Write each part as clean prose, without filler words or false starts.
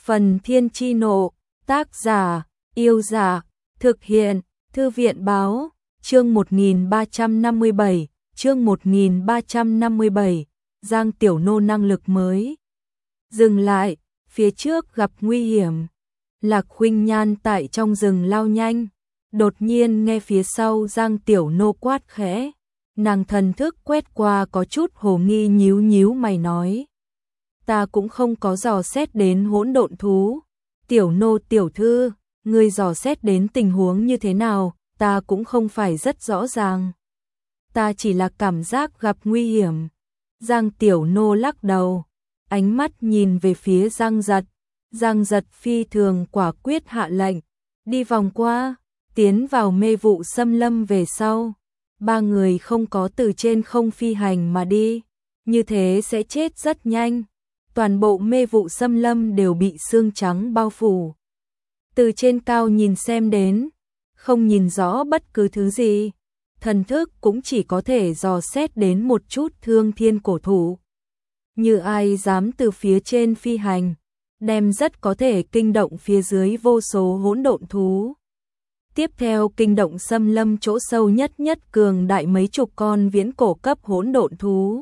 Phần Thiên Chi Nộ, tác giả, Yêu Giả, thực hiện, Thư viện Báo, chương 1357, chương 1357, Giang Tiểu Nô năng lực mới. Dừng lại, phía trước gặp nguy hiểm. Lạc Khuynh Nhan tại trong rừng lao nhanh, đột nhiên nghe phía sau Giang Tiểu Nô quát khẽ. Nàng thần thức quét qua có chút hồ nghi nhíu nhíu mày nói. Ta cũng không có dò xét đến hỗn độn thú. Tiểu Nô tiểu thư, ngươi dò xét đến tình huống như thế nào, ta cũng không phải rất rõ ràng. Ta chỉ là cảm giác gặp nguy hiểm. Giang Tiểu Nô lắc đầu, ánh mắt nhìn về phía Giang Giật. Giang Giật phi thường quả quyết hạ lệnh, đi vòng qua, tiến vào mê vụ xâm lâm về sau. Ba người không có từ trên không phi hành mà đi, như thế sẽ chết rất nhanh. Toàn bộ mê vụ xâm lâm đều bị sương trắng bao phủ. Từ trên cao nhìn xem đến, không nhìn rõ bất cứ thứ gì. Thần thức cũng chỉ có thể dò xét đến một chút thương thiên cổ thụ. Như ai dám từ phía trên phi hành, đem rất có thể kinh động phía dưới vô số hỗn độn thú. Tiếp theo kinh động xâm lâm chỗ sâu nhất cường đại mấy chục con viễn cổ cấp hỗn độn thú.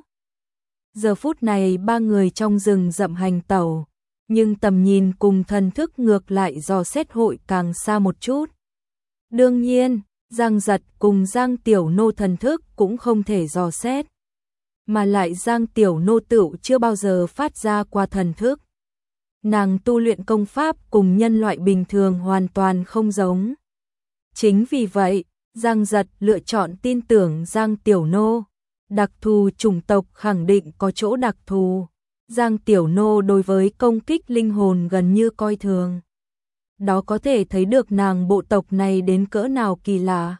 Giờ phút này ba người trong rừng rậm hành tẩu, nhưng tầm nhìn cùng thần thức ngược lại dò xét hội càng xa một chút. Đương nhiên, Giang Giật cùng Giang Tiểu Nô thần thức cũng không thể dò xét. Mà lại Giang Tiểu Nô tựu chưa bao giờ phát ra qua thần thức. Nàng tu luyện công pháp cùng nhân loại bình thường hoàn toàn không giống. Chính vì vậy, Giang Giật lựa chọn tin tưởng Giang Tiểu Nô. Đặc thù chủng tộc khẳng định có chỗ đặc thù. Giang Tiểu Nô đối với công kích linh hồn gần như coi thường. Đó có thể thấy được nàng bộ tộc này đến cỡ nào kỳ lạ.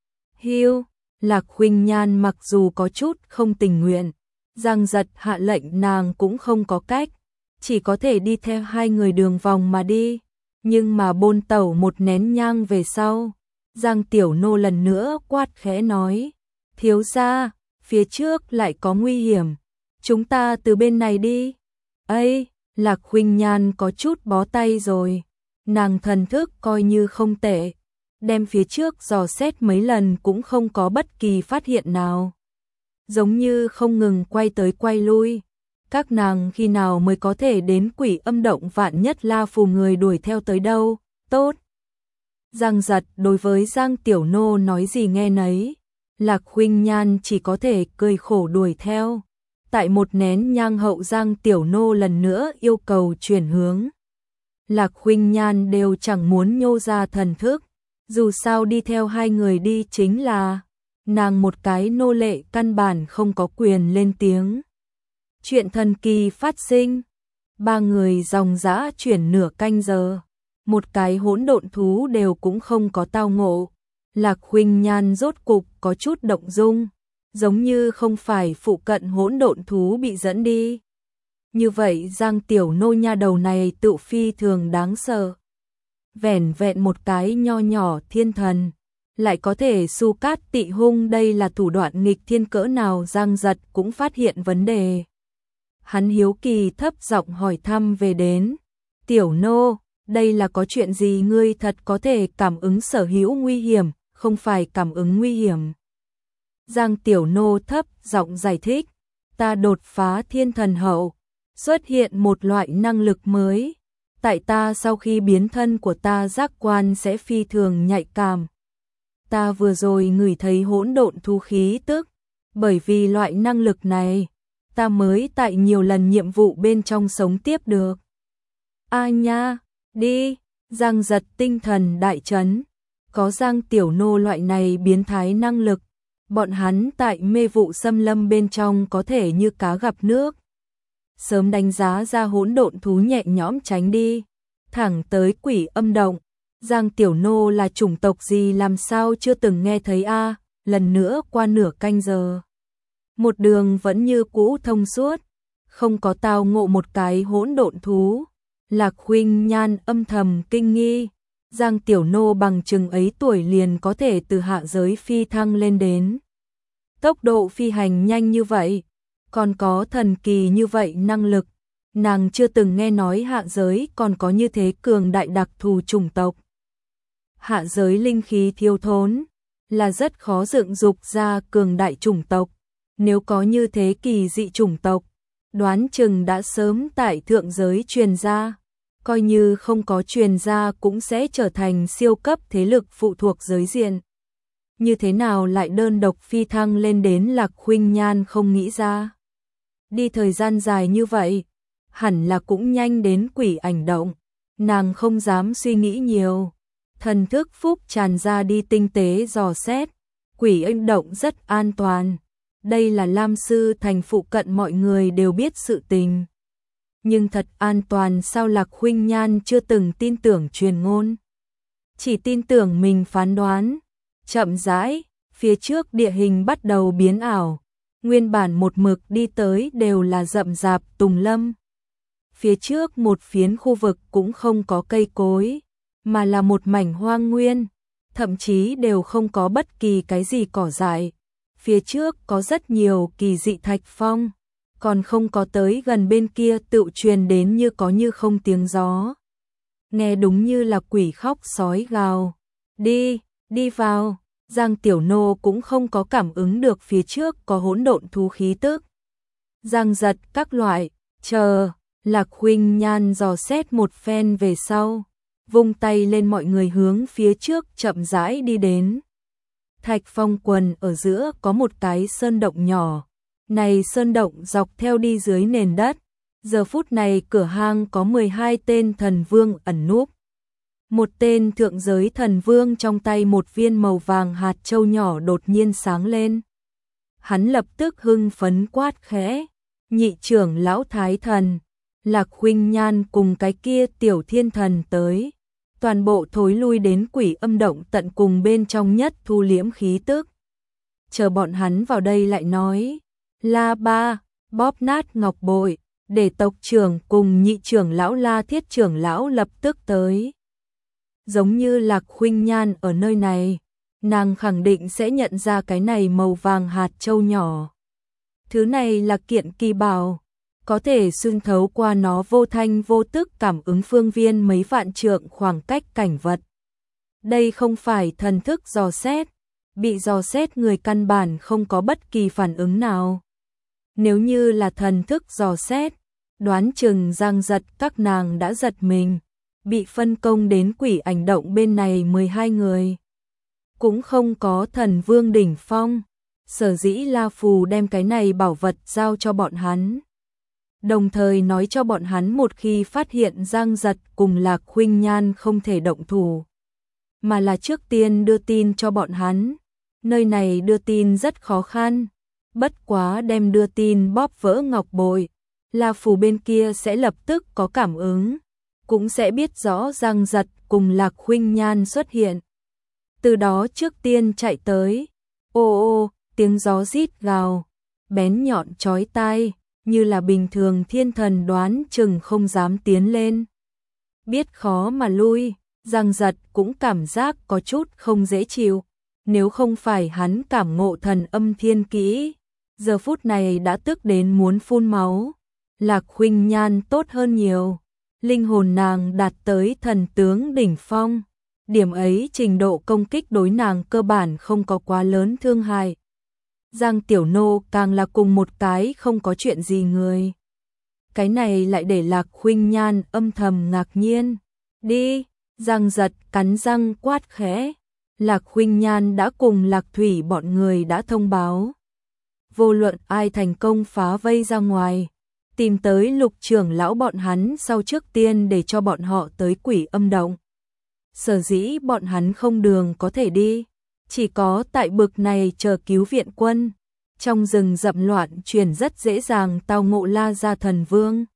Hiu, Lạc Khuynh Nhan mặc dù có chút không tình nguyện, Giang Giật hạ lệnh nàng cũng không có cách, chỉ có thể đi theo hai người đường vòng mà đi. Nhưng mà bôn tẩu một nén nhang về sau, Giang Tiểu Nô lần nữa quát khẽ nói, thiếu gia, phía trước lại có nguy hiểm, chúng ta từ bên này đi. Ây, Lạc Khuynh Nhan có chút bó tay rồi, nàng thần thức coi như không tệ, đem phía trước dò xét mấy lần cũng không có bất kỳ phát hiện nào. Giống như không ngừng quay tới quay lui, các nàng khi nào mới có thể đến Quỷ Âm Động, vạn nhất La Phù người đuổi theo tới đâu, tốt. Giang Giật đối với Giang Tiểu Nô nói gì nghe nấy, Lạc Khuynh Nhan chỉ có thể cười khổ đuổi theo. Tại một nén nhang hậu Giang Tiểu Nô lần nữa yêu cầu chuyển hướng. Lạc Khuynh Nhan đều chẳng muốn nhô ra thần thức, dù sao đi theo hai người đi chính là nàng một cái nô lệ căn bản không có quyền lên tiếng. Chuyện thần kỳ phát sinh, ba người dòng dã chuyển nửa canh giờ, một cái hỗn độn thú đều cũng không có tao ngộ. Lạc Khuynh Nhan rốt cục có chút động dung, giống như không phải phụ cận hỗn độn thú bị dẫn đi. Như vậy Giang Tiểu Nô nha đầu này tự phi thường đáng sợ. Vẻn vẹn một cái nho nhỏ thiên thần, lại có thể su cát tị hung, đây là thủ đoạn nghịch thiên cỡ nào. Giang Giật cũng phát hiện vấn đề. Hắn hiếu kỳ thấp giọng hỏi thăm về đến. Tiểu Nô, đây là có chuyện gì? Ngươi thật có thể cảm ứng sở hữu nguy hiểm, không phải cảm ứng nguy hiểm. Giang Tiểu Nô thấp giọng giải thích. Ta đột phá thiên thần hậu, xuất hiện một loại năng lực mới. Tại ta sau khi biến thân của ta giác quan sẽ phi thường nhạy cảm. Ta vừa rồi ngửi thấy hỗn độn thú khí tức, bởi vì loại năng lực này, ta mới tại nhiều lần nhiệm vụ bên trong sống tiếp được. A nha, đi, Giang Giật tinh thần đại chấn, có Giang Tiểu Nô loại này biến thái năng lực, bọn hắn tại mê vụ xâm lâm bên trong có thể như cá gặp nước. Sớm đánh giá ra hỗn độn thú nhẹ nhõm tránh đi, thẳng tới Quỷ Âm Động. Giang Tiểu Nô là chủng tộc gì làm sao chưa từng nghe thấy a? Lần nữa qua nửa canh giờ, một đường vẫn như cũ thông suốt, không có tao ngộ một cái hỗn độn thú. Lạc Khuynh Nhan âm thầm kinh nghi, Giang Tiểu Nô bằng chừng ấy tuổi liền có thể từ hạ giới phi thăng lên đến. Tốc độ phi hành nhanh như vậy, còn có thần kỳ như vậy năng lực, nàng chưa từng nghe nói hạ giới còn có như thế cường đại đặc thù chủng tộc. Hạ giới linh khí thiếu thốn, là rất khó dựng dục ra cường đại chủng tộc. Nếu có như thế kỳ dị chủng tộc, đoán chừng đã sớm tại thượng giới truyền ra. Coi như không có truyền ra cũng sẽ trở thành siêu cấp thế lực phụ thuộc giới diện. Như thế nào lại đơn độc phi thăng lên đến Lạc Khuynh Nhan không nghĩ ra. Đi thời gian dài như vậy, hẳn là cũng nhanh đến quỷ ảnh động. Nàng không dám suy nghĩ nhiều. Thần thức phúc tràn ra đi tinh tế dò xét. Quỷ ảnh động rất an toàn. Đây là Lam Sư Thành phụ cận mọi người đều biết sự tình. Nhưng thật an toàn sao Lạc Khuynh Nhan chưa từng tin tưởng truyền ngôn. Chỉ tin tưởng mình phán đoán. Chậm rãi, phía trước địa hình bắt đầu biến ảo. Nguyên bản một mực đi tới đều là rậm rạp tùng lâm. Phía trước một phiến khu vực cũng không có cây cối, mà là một mảnh hoang nguyên, thậm chí đều không có bất kỳ cái gì cỏ dại. Phía trước có rất nhiều kỳ dị thạch phong, còn không có tới gần bên kia tự truyền đến như có như không tiếng gió. Nghe đúng như là quỷ khóc sói gào. Đi vào. Giang Tiểu Nô cũng không có cảm ứng được phía trước có hỗn độn thú khí tức. Giang giật các loại, chờ, Lạc Khuynh Nhan dò xét một phen về sau, vung tay lên mọi người hướng phía trước chậm rãi đi đến. Thạch phong quần ở giữa có một cái sơn động nhỏ, này sơn động dọc theo đi dưới nền đất, giờ phút này cửa hang có 12 tên thần vương ẩn núp. Một tên thượng giới thần vương trong tay một viên màu vàng hạt châu nhỏ đột nhiên sáng lên. Hắn lập tức hưng phấn quát khẽ, nhị trưởng lão thái thần, Lạc Khuynh Nhan cùng cái kia tiểu thiên thần tới. Toàn bộ thối lui đến quỷ âm động tận cùng bên trong nhất thu liễm khí tức. Chờ bọn hắn vào đây lại nói, La Ba, bóp nát ngọc bội, để tộc trưởng cùng nhị trưởng lão La Thiết trưởng lão lập tức tới. Giống như Lạc Khuynh Nhan ở nơi này, nàng khẳng định sẽ nhận ra cái này màu vàng hạt châu nhỏ. Thứ này là kiện kỳ bảo, có thể xuyên thấu qua nó vô thanh vô tức cảm ứng phương viên mấy vạn trượng khoảng cách cảnh vật. Đây không phải thần thức dò xét, bị dò xét người căn bản không có bất kỳ phản ứng nào. Nếu như là thần thức dò xét, đoán chừng Giang giật các nàng đã giật mình. Bị phân công đến quỷ ảnh động bên này 12 người. Cũng không có thần vương đỉnh phong, sở dĩ La Phù đem cái này bảo vật giao cho bọn hắn. Đồng thời nói cho bọn hắn một khi phát hiện Giang giật cùng Lạc Khuynh Nhan không thể động thủ. Mà là trước tiên đưa tin cho bọn hắn. Nơi này đưa tin rất khó khăn. Bất quá đem đưa tin bóp vỡ ngọc bội. La Phù bên kia sẽ lập tức có cảm ứng. Cũng sẽ biết rõ Giang giật cùng Lạc Khuynh Nhan xuất hiện. Từ đó trước tiên chạy tới. Ô, tiếng gió rít gào, bén nhọn chói tai, như là bình thường thiên thần đoán chừng không dám tiến lên. Biết khó mà lui, Giang giật cũng cảm giác có chút không dễ chịu. Nếu không phải hắn cảm ngộ thần âm thiên kỹ, giờ phút này đã tức đến muốn phun máu. Lạc Khuynh Nhan tốt hơn nhiều. Linh hồn nàng đạt tới thần tướng đỉnh phong. Điểm ấy trình độ công kích đối nàng cơ bản không có quá lớn thương hại. Giang Tiểu Nô càng là cùng một cái không có chuyện gì người. Cái này lại để Lạc Khuynh Nhan âm thầm ngạc nhiên. Đi, Giang giật cắn răng quát khẽ. Lạc Khuynh Nhan đã cùng Lạc Thủy bọn người đã thông báo. Vô luận ai thành công phá vây ra ngoài, tìm tới Lục trưởng lão bọn hắn sau trước tiên để cho bọn họ tới quỷ âm động. Sở dĩ bọn hắn không đường có thể đi, chỉ có tại bực này chờ cứu viện quân. Trong rừng rậm loạn truyền rất dễ dàng tao ngộ La Gia thần vương.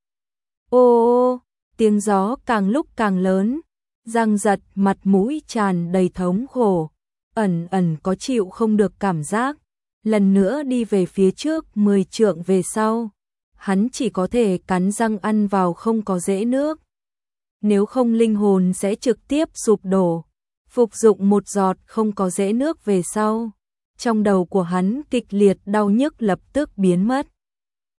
Ô, tiếng gió càng lúc càng lớn, Giang giật mặt mũi tràn đầy thống khổ, ẩn ẩn có chịu không được cảm giác. Lần nữa đi về phía trước 10 trượng về sau, hắn chỉ có thể cắn răng ăn vào không có dễ nước. Nếu không linh hồn sẽ trực tiếp sụp đổ. Phục dụng một giọt không có dễ nước về sau, trong đầu của hắn kịch liệt đau nhức lập tức biến mất.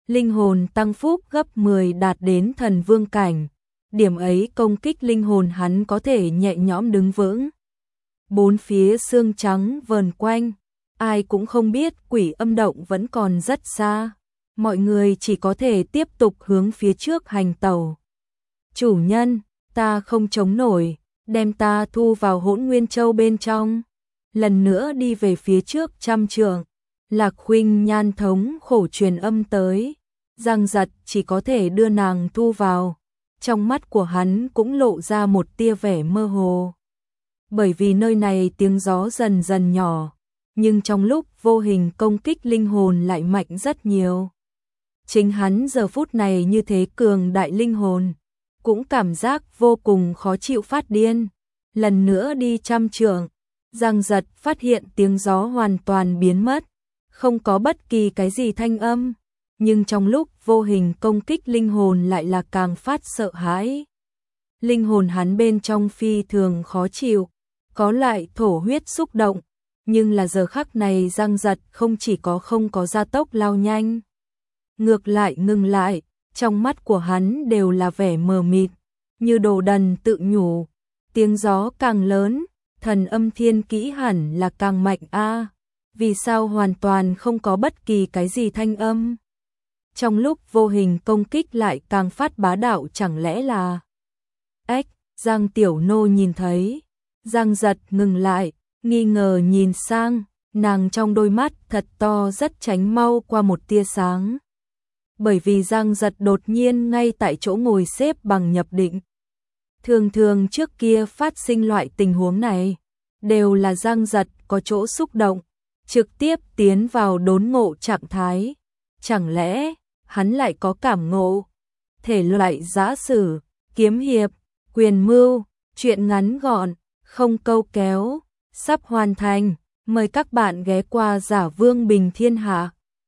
linh hồn tăng phúc gấp 10 đạt đến thần vương cảnh. Điểm ấy công kích linh hồn hắn có thể nhẹ nhõm đứng vững. Bốn phía xương trắng vờn quanh, ai cũng không biết Quỷ Âm động vẫn còn rất xa. Mọi người chỉ có thể tiếp tục hướng phía trước hành tẩu. Chủ nhân, ta không chống nổi, đem ta thu vào Hỗn Nguyên Châu bên trong. Lần nữa đi về phía trước trăm trượng, Lạc Khuynh Nhan thống khổ truyền âm tới. Giang Giật chỉ có thể đưa nàng thu vào. Trong mắt của hắn cũng lộ ra một tia vẻ mơ hồ. Bởi vì nơi này tiếng gió dần dần nhỏ, nhưng trong lúc vô hình công kích linh hồn lại mạnh rất nhiều. Chính hắn giờ phút này như thế cường đại linh hồn, cũng cảm giác vô cùng khó chịu phát điên. Lần nữa đi trăm trượng, Giang Giật phát hiện tiếng gió hoàn toàn biến mất, không có bất kỳ cái gì thanh âm, nhưng trong lúc vô hình công kích linh hồn lại là càng phát sợ hãi. Linh hồn hắn bên trong phi thường khó chịu, có lại thổ huyết xúc động, nhưng là giờ khắc này Giang Giật không chỉ có không có gia tốc lao nhanh, ngược lại ngừng lại, trong mắt của hắn đều là vẻ mờ mịt, như đồ đần tự nhủ, tiếng gió càng lớn, thần âm thiên kỹ hẳn là càng mạnh a, vì sao hoàn toàn không có bất kỳ cái gì thanh âm. Trong lúc vô hình công kích lại càng phát bá đạo, chẳng lẽ là ếch. Giang Tiểu Nô nhìn thấy, Giang Giật ngừng lại, nghi ngờ nhìn sang, nàng trong đôi mắt thật to rất tránh mau qua một tia sáng. Bởi vì Giang Giật đột nhiên ngay tại chỗ ngồi xếp bằng nhập định. Thường thường trước kia phát sinh loại tình huống này, đều là Giang Giật có chỗ xúc động, trực tiếp tiến vào đốn ngộ trạng thái. Chẳng lẽ hắn lại có cảm ngộ? Thể loại giã sử, kiếm hiệp, quyền mưu, truyện ngắn gọn, không câu kéo, sắp hoàn thành. Mời các bạn ghé qua Giả Vương Bình Thiên Hạ.